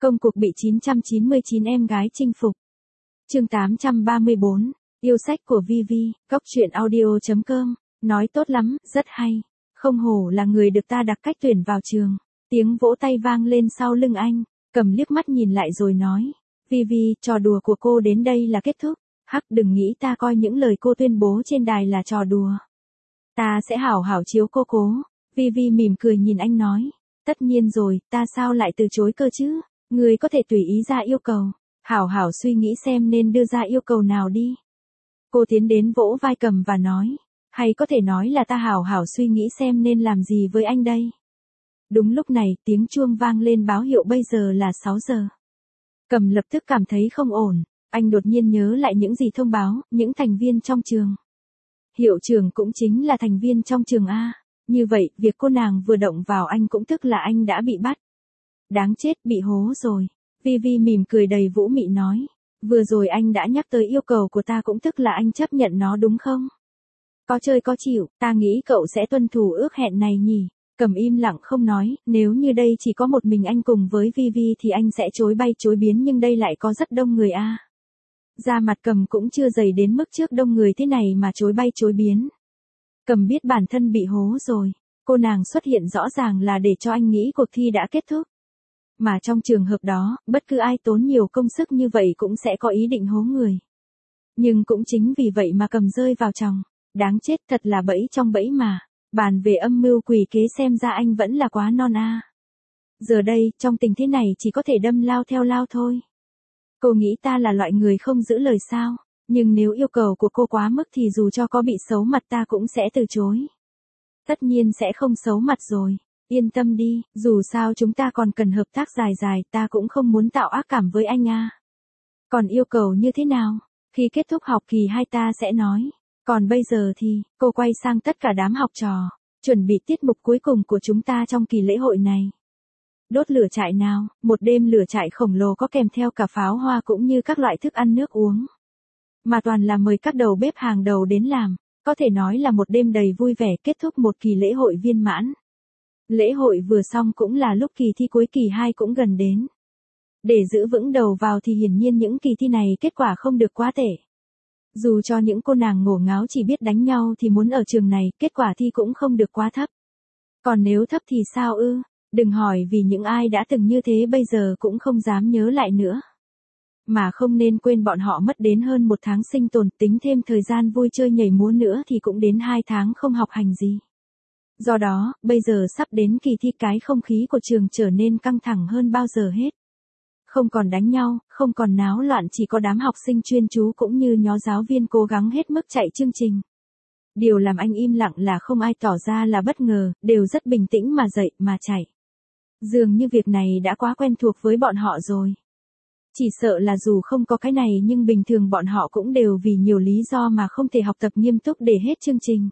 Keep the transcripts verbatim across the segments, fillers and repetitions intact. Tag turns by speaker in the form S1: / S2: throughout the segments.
S1: Công cuộc bị chín trăm chín mươi chín em gái chinh phục. Chương tám trăm ba mươi bốn, yêu sách của Vi Vi, cóc truyện audio chấm com, nói tốt lắm, rất hay. Không hổ là người được ta đặc cách tuyển vào trường. Tiếng vỗ tay vang lên sau lưng anh, Cầm liếc mắt nhìn lại rồi nói, Vi Vi, trò đùa của cô đến đây là kết thúc. Hắc, đừng nghĩ ta coi những lời cô tuyên bố trên đài là trò đùa. Ta sẽ hảo hảo chiếu cô cố. Vi Vi mỉm cười nhìn anh nói, tất nhiên rồi, ta sao lại từ chối cơ chứ? Người có thể tùy ý ra yêu cầu. Hảo hảo suy nghĩ xem nên đưa ra yêu cầu nào đi. Cô tiến đến vỗ vai Cầm và nói, hay có thể nói là ta hảo hảo suy nghĩ xem nên làm gì với anh đây. Đúng lúc này, tiếng chuông vang lên báo hiệu bây giờ là sáu giờ. Cầm lập tức cảm thấy không ổn, anh đột nhiên nhớ lại những gì thông báo, những thành viên trong trường. Hiệu trưởng cũng chính là thành viên trong trường A, như vậy, việc cô nàng vừa động vào anh cũng tức là anh đã bị bắt. Đáng chết, bị hố rồi. Vi Vi mỉm cười đầy vũ mị nói, vừa rồi anh đã nhắc tới yêu cầu của ta cũng tức là anh chấp nhận nó đúng không? Có chơi có chịu, ta nghĩ cậu sẽ tuân thủ ước hẹn này nhỉ? Cầm im lặng không nói, nếu như đây chỉ có một mình anh cùng với Vi Vi thì anh sẽ chối bay chối biến, nhưng đây lại có rất đông người a. Da mặt Cầm cũng chưa dày đến mức trước đông người thế này mà chối bay chối biến. Cầm biết bản thân bị hố rồi, cô nàng xuất hiện rõ ràng là để cho anh nghĩ cuộc thi đã kết thúc. Mà trong trường hợp đó, bất cứ ai tốn nhiều công sức như vậy cũng sẽ có ý định hố người. Nhưng cũng chính vì vậy mà Cầm rơi vào chòng. Đáng chết, thật là bẫy trong bẫy mà. Bàn về âm mưu quỷ kế xem ra anh vẫn là quá non a. Giờ đây, trong tình thế này chỉ có thể đâm lao theo lao thôi. Cô nghĩ ta là loại người không giữ lời sao? Nhưng nếu yêu cầu của cô quá mức thì dù cho có bị xấu mặt ta cũng sẽ từ chối. Tất nhiên sẽ không xấu mặt rồi. Yên tâm đi, dù sao chúng ta còn cần hợp tác dài dài, ta cũng không muốn tạo ác cảm với anh a. Còn yêu cầu như thế nào? Khi kết thúc học kỳ hai ta sẽ nói. Còn bây giờ thì, cô quay sang tất cả đám học trò, chuẩn bị tiết mục cuối cùng của chúng ta trong kỳ lễ hội này. Đốt lửa trại nào, một đêm lửa trại khổng lồ có kèm theo cả pháo hoa cũng như các loại thức ăn nước uống. Mà toàn là mời các đầu bếp hàng đầu đến làm, có thể nói là một đêm đầy vui vẻ kết thúc một kỳ lễ hội viên mãn. Lễ hội vừa xong cũng là lúc kỳ thi cuối kỳ hai cũng gần đến. Để giữ vững đầu vào thì hiển nhiên những kỳ thi này kết quả không được quá tệ. Dù cho những cô nàng ngổ ngáo chỉ biết đánh nhau thì muốn ở trường này, kết quả thi cũng không được quá thấp. Còn nếu thấp thì sao ư? Đừng hỏi, vì những ai đã từng như thế bây giờ cũng không dám nhớ lại nữa. Mà không nên quên bọn họ mất đến hơn một tháng sinh tồn, tính thêm thời gian vui chơi nhảy múa nữa thì cũng đến hai tháng không học hành gì. Do đó, bây giờ sắp đến kỳ thi, cái không khí của trường trở nên căng thẳng hơn bao giờ hết. Không còn đánh nhau, không còn náo loạn, chỉ có đám học sinh chuyên chú cũng như nhóm giáo viên cố gắng hết mức chạy chương trình. Điều làm anh im lặng là không ai tỏ ra là bất ngờ, đều rất bình tĩnh mà dậy, mà chạy. Dường như việc này đã quá quen thuộc với bọn họ rồi. Chỉ sợ là dù không có cái này nhưng bình thường bọn họ cũng đều vì nhiều lý do mà không thể học tập nghiêm túc để hết chương trình.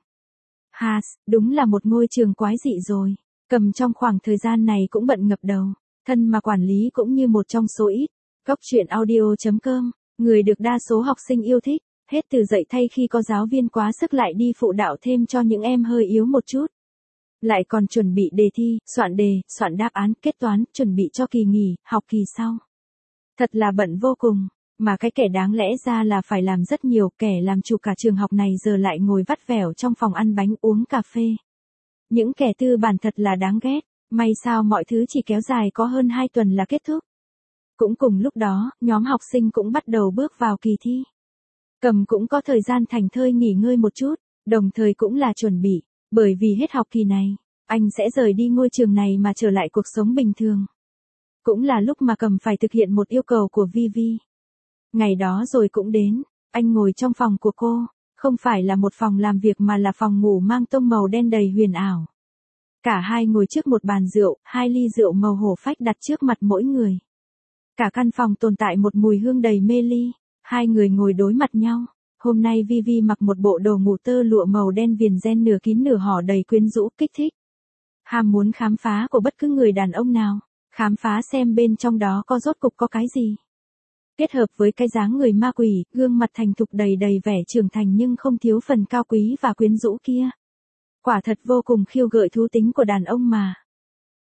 S1: Ha, đúng là một ngôi trường quái dị rồi. Cầm trong khoảng thời gian này cũng bận ngập đầu. Thân mà quản lý cũng như một trong số ít. Cóc truyện audio chấm com, người được đa số học sinh yêu thích, hết từ dạy thay khi có giáo viên quá sức lại đi phụ đạo thêm cho những em hơi yếu một chút. Lại còn chuẩn bị đề thi, soạn đề, soạn đáp án, kết toán, chuẩn bị cho kỳ nghỉ, học kỳ sau. Thật là bận vô cùng, mà cái kẻ đáng lẽ ra là phải làm rất nhiều, kẻ làm chủ cả trường học này giờ lại ngồi vắt vẻo trong phòng ăn bánh uống cà phê. Những kẻ tư bản thật là đáng ghét. May sao mọi thứ chỉ kéo dài có hơn hai tuần là kết thúc. Cũng cùng lúc đó, nhóm học sinh cũng bắt đầu bước vào kỳ thi. Cầm cũng có thời gian thảnh thơi nghỉ ngơi một chút, đồng thời cũng là chuẩn bị, bởi vì hết học kỳ này, anh sẽ rời đi ngôi trường này mà trở lại cuộc sống bình thường. Cũng là lúc mà Cầm phải thực hiện một yêu cầu của Vi Vi. Ngày đó rồi cũng đến, anh ngồi trong phòng của cô, không phải là một phòng làm việc mà là phòng ngủ mang tông màu đen đầy huyền ảo. Cả hai ngồi trước một bàn rượu, hai ly rượu màu hổ phách đặt trước mặt mỗi người. Cả căn phòng tồn tại một mùi hương đầy mê ly, hai người ngồi đối mặt nhau. Hôm nay Vi Vi mặc một bộ đồ ngủ tơ lụa màu đen viền ren nửa kín nửa hở đầy quyến rũ kích thích. Ham muốn khám phá của bất cứ người đàn ông nào, khám phá xem bên trong đó có rốt cục có cái gì. Kết hợp với cái dáng người ma quỷ, gương mặt thành thục đầy đầy vẻ trưởng thành nhưng không thiếu phần cao quý và quyến rũ kia. Quả thật vô cùng khiêu gợi thú tính của đàn ông mà.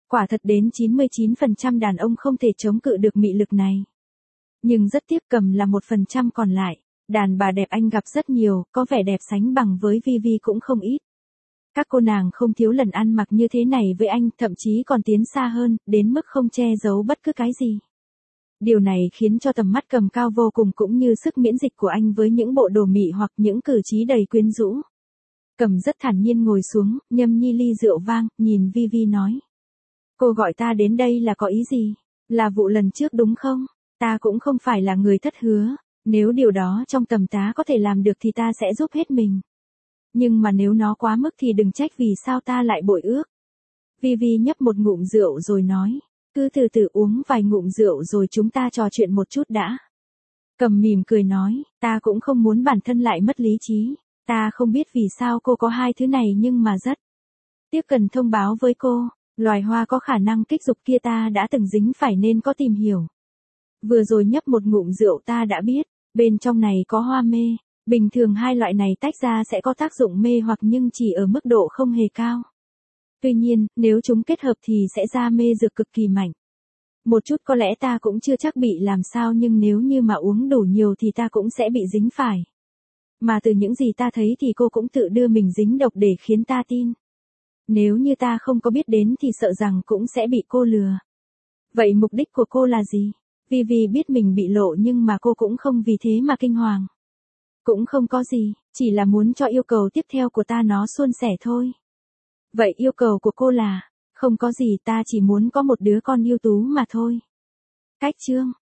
S1: Quả thật đến chín mươi chín phần trăm đàn ông không thể chống cự được mị lực này. Nhưng rất tiếc Cầm là một phần trăm còn lại. Đàn bà đẹp anh gặp rất nhiều, có vẻ đẹp sánh bằng với Vivi cũng không ít. Các cô nàng không thiếu lần ăn mặc như thế này với anh, thậm chí còn tiến xa hơn, đến mức không che giấu bất cứ cái gì. Điều này khiến cho tầm mắt Cầm cao vô cùng cũng như sức miễn dịch của anh với những bộ đồ mị hoặc những cử chỉ đầy quyến rũ. Cầm rất thản nhiên ngồi xuống, nhâm nhi ly rượu vang, nhìn Vivi nói. Cô gọi ta đến đây là có ý gì? Là vụ lần trước đúng không? Ta cũng không phải là người thất hứa. Nếu điều đó trong tầm tá có thể làm được thì ta sẽ giúp hết mình. Nhưng mà nếu nó quá mức thì đừng trách vì sao ta lại bội ước. Vivi nhấp một ngụm rượu rồi nói. Cứ từ từ uống vài ngụm rượu rồi chúng ta trò chuyện một chút đã. Cầm mỉm cười nói, ta cũng không muốn bản thân lại mất lý trí. Ta không biết vì sao cô có hai thứ này nhưng mà rất tiếc cần thông báo với cô. Loài hoa có khả năng kích dục kia ta đã từng dính phải nên có tìm hiểu. Vừa rồi nhấp một ngụm rượu ta đã biết, bên trong này có hoa mê. Bình thường hai loại này tách ra sẽ có tác dụng mê hoặc nhưng chỉ ở mức độ không hề cao. Tuy nhiên, nếu chúng kết hợp thì sẽ ra mê dược cực kỳ mạnh. Một chút có lẽ ta cũng chưa chắc bị làm sao nhưng nếu như mà uống đủ nhiều thì ta cũng sẽ bị dính phải. Mà từ những gì ta thấy thì cô cũng tự đưa mình dính độc để khiến ta tin. Nếu như ta không có biết đến thì sợ rằng cũng sẽ bị cô lừa. Vậy mục đích của cô là gì? Vivi biết mình bị lộ nhưng mà cô cũng không vì thế mà kinh hoàng. Cũng không có gì, chỉ là muốn cho yêu cầu tiếp theo của ta nó suôn sẻ thôi. Vậy yêu cầu của cô là, không có gì ta chỉ muốn có một đứa con ưu tú mà thôi. Cách chương